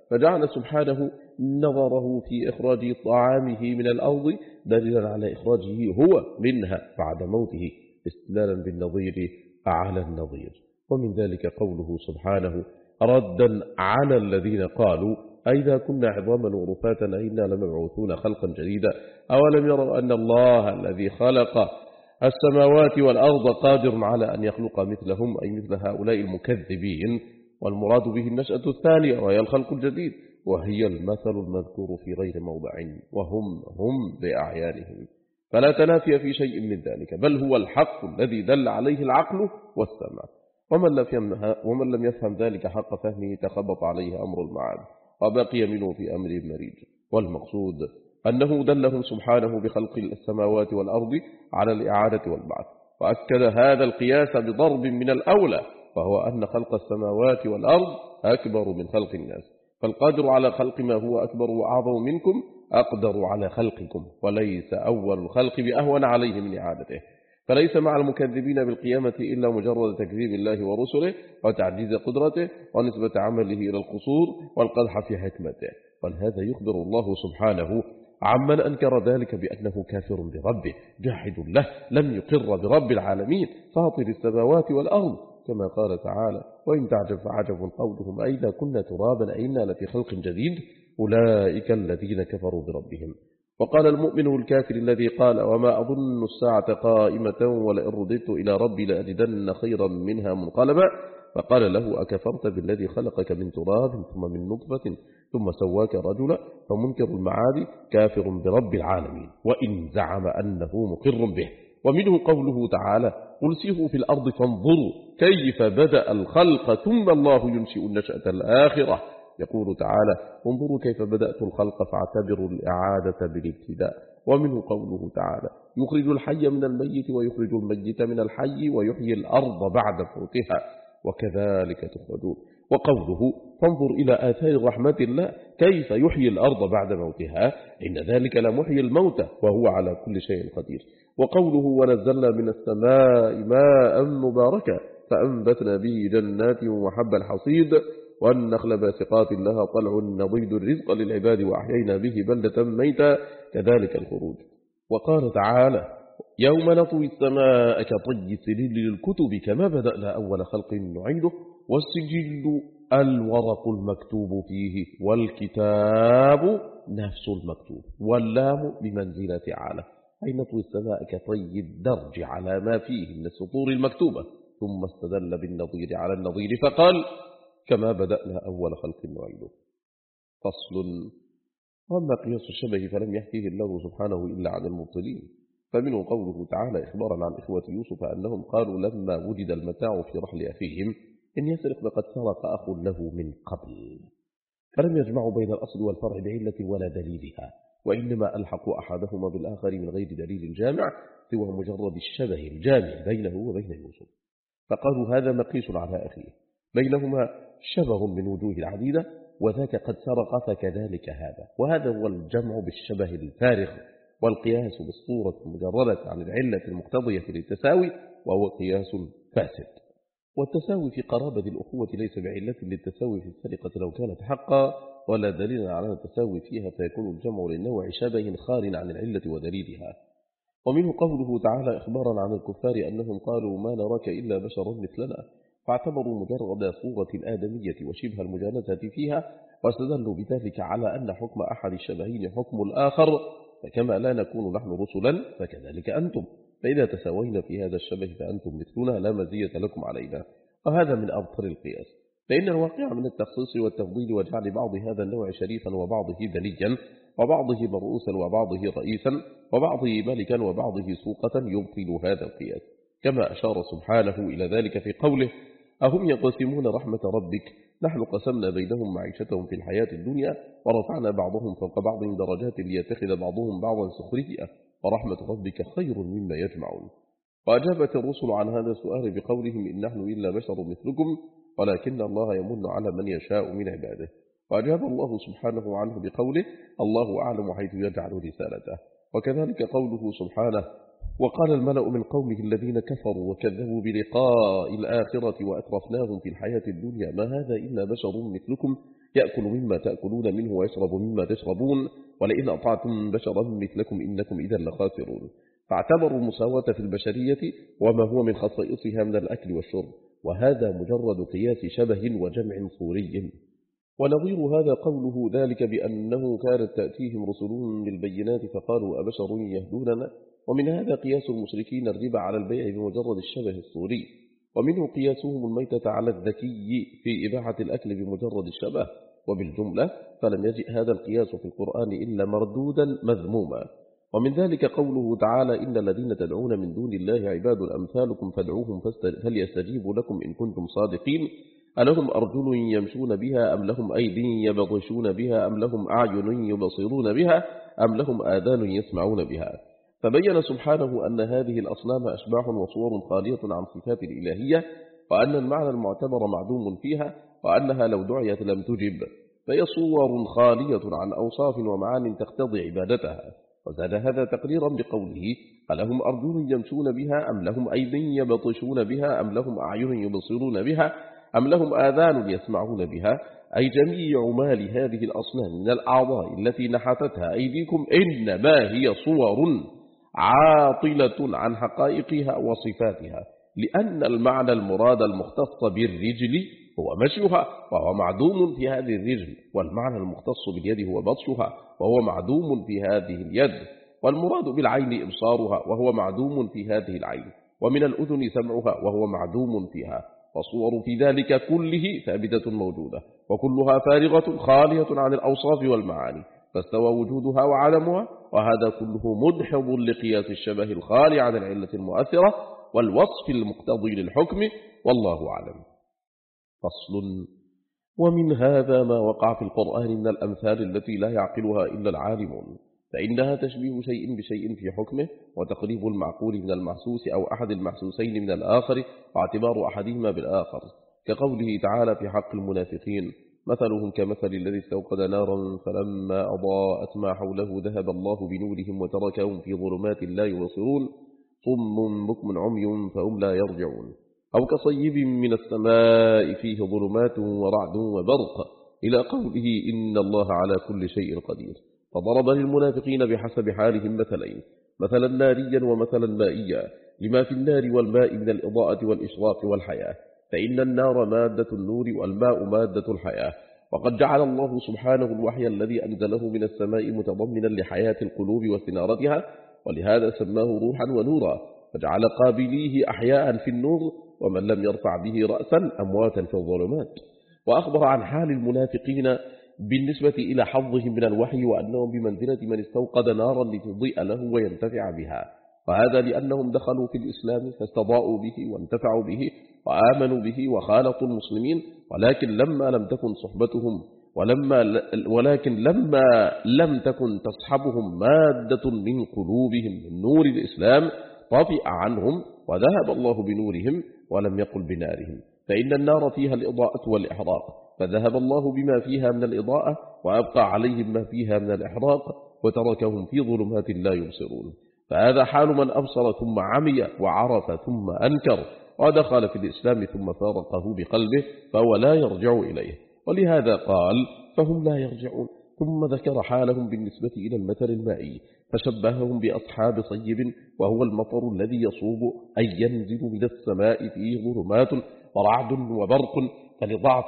فجعل سبحانه نظره في إخراج طعامه من الأرض دليلا على إخراجه هو منها بعد موته استدلالا بالنظير على النظير. ومن ذلك قوله سبحانه ردا على الذين قالوا أئذا كنا عظاما ورفاتا أئنا لمبعوثون خلقا جديدا أولم يروا أن الله الذي خلق السماوات والأرض قادر على أن يخلق مثلهم أي مثل هؤلاء المكذبين. والمراد به النشأة الثانية وهي الخلق الجديد، وهي المثل المذكور في غير موضع وهم هم بأعيانهم، فلا تنافي في شيء من ذلك، بل هو الحق الذي دل عليه العقل والسمع. ومن لم يفهم, ومن لم يفهم ذلك حق فهمه تخبط عليه أمر المعاد وبقي منه في أمر مريج. والمقصود أنه دلهم سبحانه بخلق السماوات والأرض على الإعادة والبعث، وأكد هذا القياس بضرب من الأولى، وهو أن خلق السماوات والأرض أكبر من خلق الناس، فالقادر على خلق ما هو أكبر وأعظم منكم أقدر على خلقكم، وليس أول الخلق بأهون عليه من إعادته. فليس مع المكذبين بالقيامة إلا مجرد تكذيب الله ورسله وتعجيز قدرته ونسبة عمله إلى القصور والقدح في حكمته. ولهذا يخبر الله سبحانه عمن أنكر ذلك بأنه كافر بربه جاحد له لم يقر برب العالمين فاطر السماوات والأرض، كما قال تعالى وإن تعجب فعجب قولهم أئذا كنا ترابا أئنا لفي خلق جديد أولئك الذين كفروا بربهم. وقال المؤمن الكافر الذي قال وما أظن الساعة قائمة ولئن رددت إلى ربي لأجدن خيرا منها منقلبا، فقال له أكفرت بالذي خلقك من تراب ثم من نطفة ثم سواك رجلا، فمنكر المعاد كافر برب العالمين وإن زعم أنه مقر به. ومنه قوله تعالى قل سيروا في الأرض فانظروا كيف بدأ الخلق ثم الله ينشئ النشأة الآخرة. يقول تعالى انظروا كيف بدأت الخلق فاعتبروا الإعادة بالابتداء. ومنه قوله تعالى يخرج الحي من الميت ويخرج الميت من الحي ويحيي الأرض بعد موتها وكذلك تخرجون. وقوله فانظر إلى آثار رحمة الله كيف يحيي الأرض بعد موتها إن ذلك لمحيي الموتى وهو على كل شيء قدير. وقوله ونزلنا من السماء ماء مباركا فأنبتنا به جنات وحب الحصيد والنخل باسقات لها طلع نضيد الرزق للعباد وأحيينا به بلدة ميتا كذلك الخروج. وقال تعالى يوم نطوي السماء كطي السجل للكتب كما بدأنا أول خلق نعيده والسجل الورق المكتوب فيه والكتاب نفس المكتوب واللام بمنزلة على أي نطوي السماء كطي الدرج على ما فيه من السطور المكتوبة، ثم استدل بالنظير على النظير فقال كما بدأنا أول خلق نعيده. فصل. وأما قياس الشبه فلم يحكيه الله سبحانه إلا عن المبطلين، فمنه قوله تعالى إخبارا عن إخوة يوسف أنهم قالوا لما وجد المتاع في رحل أخيهم إن يسرق فقد سرق أخ له من قبل، فلم يجمعوا بين الأصل والفرع بعلة ولا دليلها، وإنما ألحقوا أحدهما بالآخر من غير دليل جامع سوى مجرد الشبه الجامع بينه وبين يوسف، فقالوا هذا مقيس على أخيه بينهما شبه من وجوه العديدة وذاك قد سرق فكذلك هذا، وهذا هو الجمع بالشبه الفارغ، والقياس بالصورة المجردة عن العلة المقتضية للتساوي وهو قياس فاسد. والتساوي في قرابة الأخوة ليس بعلة للتساوي في السرقة لو كانت حقا ولا دليل على التساوي فيها، فيكون الجمع للنوع شبه خال عن العلة ودليلها. ومنه قوله تعالى إخبارا عن الكفار أنهم قالوا ما نراك إلا بشرا مثلنا، فاعتبروا مجرد صورة الآدمية وشبه المجانسة فيها واستدلوا بذلك على أن حكم أحد الشبهين حكم الآخر، فكما لا نكون نحن رسلا فكذلك أنتم، فإذا تساوينا في هذا الشبه فأنتم مثلنا لا مزية لكم علينا. وهذا من أبطل القياس، فإن الواقع من التخصيص والتفضيل وجعل بعض هذا النوع شريفا وبعضه دنيا وبعضه مرؤوسا وبعضه رئيسا وبعضه ملكا وبعضه سوقة يبطل هذا القياس، كما أشار سبحانه إلى ذلك في قوله أهم يقسمون رحمة ربك نحن قسمنا بينهم معيشتهم في الحياة الدنيا ورفعنا بعضهم فوق بعض درجات ليتخذ بعضهم بعضا سخرية ورحمة ربك خير مما يجمعون. وأجابت الرسل عن هذا السؤال بقولهم إن نحن إلا بشر مثلكم ولكن الله يمن على من يشاء من عباده. وأجاب الله سبحانه عنه بقوله الله أعلم حيث يجعل رسالته. وكذلك قوله سبحانه وقال الملأ من قومه الذين كفروا وكذبوا بلقاء الآخرة وأترفناهم في الحياة الدنيا ما هذا إلا بشر مثلكم يأكل مما تأكلون منه ويشرب مما تشربون ولئن أطعتم بشرا مثلكم إنكم إذا لخاسرون. فاعتبروا المساواة في البشرية وما هو من خصائصها من الأكل والشرب، وهذا مجرد قياس شبه وجمع صوري. ونظير هذا قوله ذلك بأنه كانت تأتيهم رسلهم بالبينات فقالوا أبشر يهدوننا، ومن هذا قياس المشركين الربا على البيع بمجرد الشبه الصوري، ومنه قياسهم الميتة على الذكي في إباحة الأكل بمجرد الشبه. وبالجملة فلم يجئ هذا القياس في القرآن إلا مردودا مذموما. ومن ذلك قوله تعالى إن الذين تدعون من دون الله عباد أمثالكم فادعوهم فليستجيبوا لكم إن كنتم صادقين ألهم أرجل يمشون بها أم لهم أيدي يبطشون بها أم لهم أعين يبصرون بها أم لهم آذان يسمعون بها. فبين سبحانه أن هذه الأصنام أشباح وصور خالية عن صفات الإلهية، وأن المعنى المعتبر معدوم فيها، وأنها لو دعيت لم تجب، فهي صور خالية عن أوصاف ومعان تقتضي عبادتها. وزاد هذا تقريرا بقوله ألهم أرجل يمشون بها أم لهم أيدي يبطشون بها أم لهم أعين يبصرون بها أم لهم آذان يسمعون بها، أي جميع ما لهذه الأصنام من الأعضاء التي نحتتها أيديكم إنما هي صور عاطلة عن حقائقها وصفاتها، لأن المعنى المراد المختص بالرجل هو مشيها وهو معدوم في هذه الرجل، والمعنى المختص باليد هو بطشها وهو معدوم في هذه اليد، والمراد بالعين إبصارها وهو معدوم في هذه العين، ومن الأذن سمعها وهو معدوم فيها. فالصور في ذلك كله ثابتة موجودة، وكلها فارغة خالية عن الأوصاف والمعاني، فاستوى وجودها وعدمها، وهذا كله مدحض لقياس الشبه الخالي عن العلة المؤثرة والوصف المقتضي للحكم، والله أعلم. فصل. ومن هذا ما وقع في القرآن من الأمثال التي لا يعقلها إلا العالمون، فإنها تشبيه شيء بشيء في حكمه، وتقريب المعقول من المحسوس أو أحد المحسوسين من الآخر، واعتبار أحدهما بالآخر، كقوله تعالى في حق المنافقين مثلهم كمثل الذي استوقد نارا فلما أضاءت ما حوله ذهب الله بنورهم وتركهم في ظلمات لا يبصرون صم بكم عمي فهم لا يرجعون، أو كصيب من السماء فيه ظلمات ورعد وبرق إلى قوله إن الله على كل شيء قدير. فضرب للمنافقين بحسب حالهم مثلين، مثلا ناريا ومثلا مائيا، لما في النار والماء من الإضاءة والإشراق والحياة، فإن النار مادة النور والماء مادة الحياة. وقد جعل الله سبحانه الوحي الذي أنزله من السماء متضمنا لحياة القلوب واستنارتها، ولهذا سماه روحا ونورا، فجعل قابليه أحياء في النور ومن لم يرفع به رأسا أمواتا في الظلمات. وأخبر عن حال المنافقين بالنسبة إلى حظهم من الوحي، وأنهم بمنزلة من استوقد نارا لتضيء له وينتفع بها، وهذا لأنهم دخلوا في الإسلام فاستضاءوا به وانتفعوا به وآمنوا به وخالطوا المسلمين، ولكن لما لم تكن صحبتهم ولما ولكن لما لم تكن تصحبهم مادة من قلوبهم من نور الإسلام طفئ عنهم وذهب الله بنورهم ولم يقل بنارهم، فإن النار فيها الإضاءة والإحراق، فذهب الله بما فيها من الإضاءة وأبقى عليهم ما فيها من الإحراق وتركهم في ظلمات لا يبصرون. فهذا حال من أبصر ثم عمي وعرف ثم أنكر ودخل في الإسلام ثم فارقه بقلبه فهو لا يرجع إليه، ولهذا قال فهم لا يرجعون. ثم ذكر حالهم بالنسبة إلى المثل المائي، فشبههم بأصحاب صيب وهو المطر الذي يصوب أي ينزل من السماء فيه ظلمات ورعد وبرق، فلضعف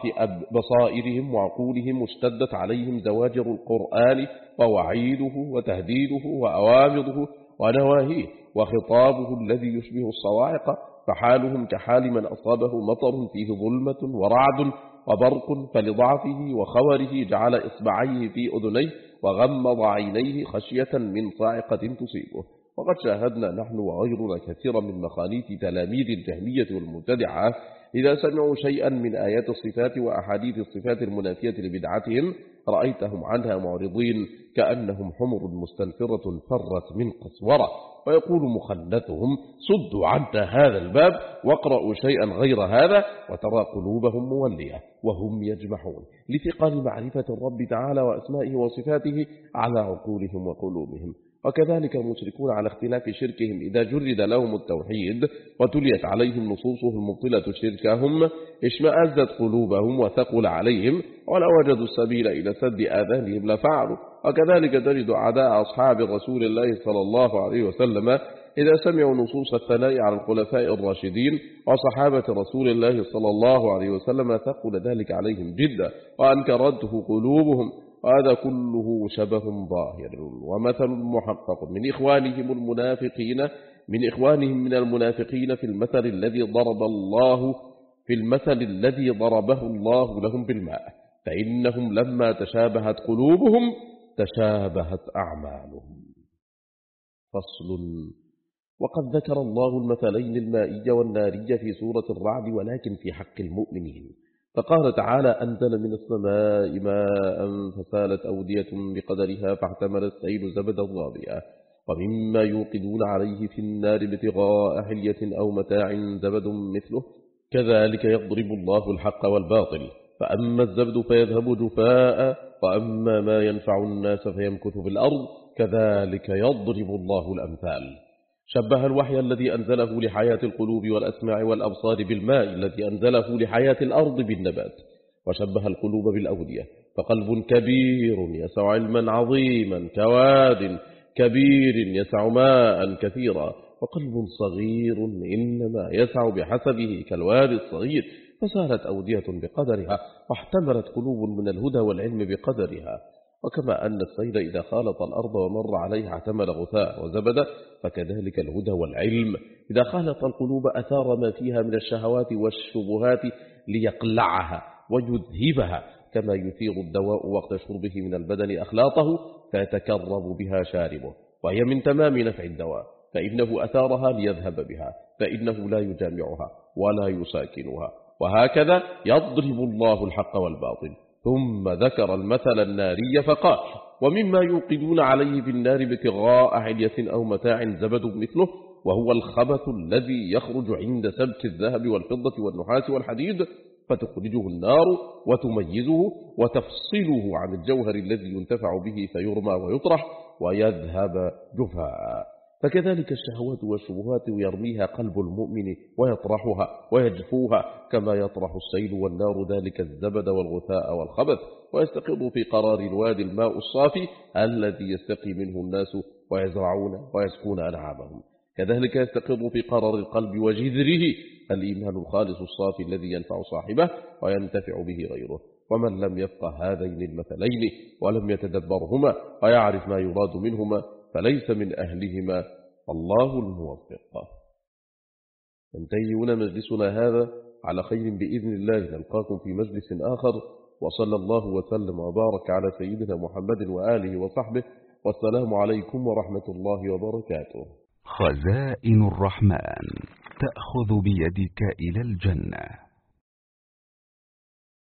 بصائرهم وعقولهم اشتدت عليهم زواجر القرآن ووعيده وتهديده وأوامره ونواهيه وخطابه الذي يشبه الصواعق، فحالهم كحال من أصابه مطر فيه ظلمة ورعد وبرق، فلضعفه وخوره جعل إصبعيه في أذنيه وغمض عينيه خشية من صاعقة تصيبه. وقد شاهدنا نحن وغيرنا كثيرا من مخاليف تلاميذ الجهمية والمبتدعة إذا سمعوا شيئا من آيات الصفات وأحاديث الصفات المنافية لبدعتهم رأيتهم عنها معرضين كأنهم حمر مستنفرة فرت من قسورة، ويقول مخنثهم صدوا عنا هذا الباب واقرأوا شيئا غير هذا، وترى قلوبهم مولية وهم يجمحون لثقل معرفة الرب تعالى وأسمائه وصفاته على عقولهم وقلوبهم. وكذلك المشركون على اختلاف شركهم إذا جرد لهم التوحيد وتليت عليهم نصوصه المبطلة شركهم اشمأزت قلوبهم وثقل عليهم، ولو وجدوا السبيل إلى سد آذانهم لفعلوا. وكذلك تجد أعداء أصحاب رسول الله صلى الله عليه وسلم إذا سمعوا نصوص الثناء على الخلفاء الراشدين وصحابة رسول الله صلى الله عليه وسلم ثقل ذلك عليهم جدا وأنكرته قلوبهم، وهذا كله شبه ظاهر ومثل محقق من إخوانهم المنافقين من إخوانهم من المنافقين في المثل الذي ضرب الله في المثل الذي ضربه الله لهم بالماء، فإنهم لما تشابهت قلوبهم تشابهت أعمالهم. فصل. وقد ذكر الله المثلين المائي والناري في سورة الرعد ولكن في حق المؤمنين، فقال تعالى: أنزل من السماء ماء فسالت أودية بقدرها فاحتمل السيل زبدا رابيا ومما يوقدون عليه في النار ابتغاء حلية أو متاع زبد مثله كذلك يضرب الله الحق والباطل، فأما الزبد فيذهب جفاء وأما ما ينفع الناس فيمكث في الأرض كذلك يضرب الله الأمثال. شبه الوحي الذي أنزله لحياة القلوب والأسماع والأبصار بالماء الذي أنزله لحياة الأرض بالنبات، وشبه القلوب بالأودية، فقلب كبير يسع علما عظيما كواد كبير يسع ماء كثيرا، وقلب صغير إنما يسع بحسبه كالواد الصغير، فسالت أودية بقدرها واحتملت قلوب من الهدى والعلم بقدرها. وكما أن السيل إذا خالط الأرض ومر عليها احتمل غثاء وزبد، فكذلك الهدى والعلم إذا خالط القلوب أثار ما فيها من الشهوات والشبهات ليقلعها ويذهبها، كما يثير الدواء وقت شربه من البدن أخلاطه فيتكرب بها شاربه، وهي من تمام نفع الدواء، فإنه أثارها ليذهب بها، فإنه لا يجامعها ولا يساكنها. وهكذا يضرب الله الحق والباطل. ثم ذكر المثل الناري فقال: ومما يوقدون عليه في النار ابتغاء حلية أو متاع زبد مثله، وهو الخبث الذي يخرج عند سبك الذهب والفضة والنحاس والحديد، فتخرجه النار وتميزه وتفصله عن الجوهر الذي ينتفع به فيرمى ويطرح ويذهب جفاء. فكذلك الشهوات والشبهات يرميها قلب المؤمن ويطرحها ويجفوها، كما يطرح السيل والنار ذلك الزبد والغثاء والخبث، ويستقر في قرار الوادي الماء الصافي الذي يستقي منه الناس ويزرعون ويسكون أنعامهم. كذلك يستقر في قرار القلب وجذره الإيمان الخالص الصافي الذي ينفع صاحبه وينتفع به غيره. ومن لم يفقه هذين المثلين ولم يتدبرهما ويعرف ما يراد منهما فليس من أهلهما، الله الموفق. ينتهي مجلسنا هذا على خير بإذن الله، نلقاكم في مجلس آخر، وصلى الله وسلم وبارك على سيدنا محمد وآله وصحبه، والسلام عليكم ورحمة الله وبركاته. خزائن الرحمن تأخذ بيدك إلى الجنة.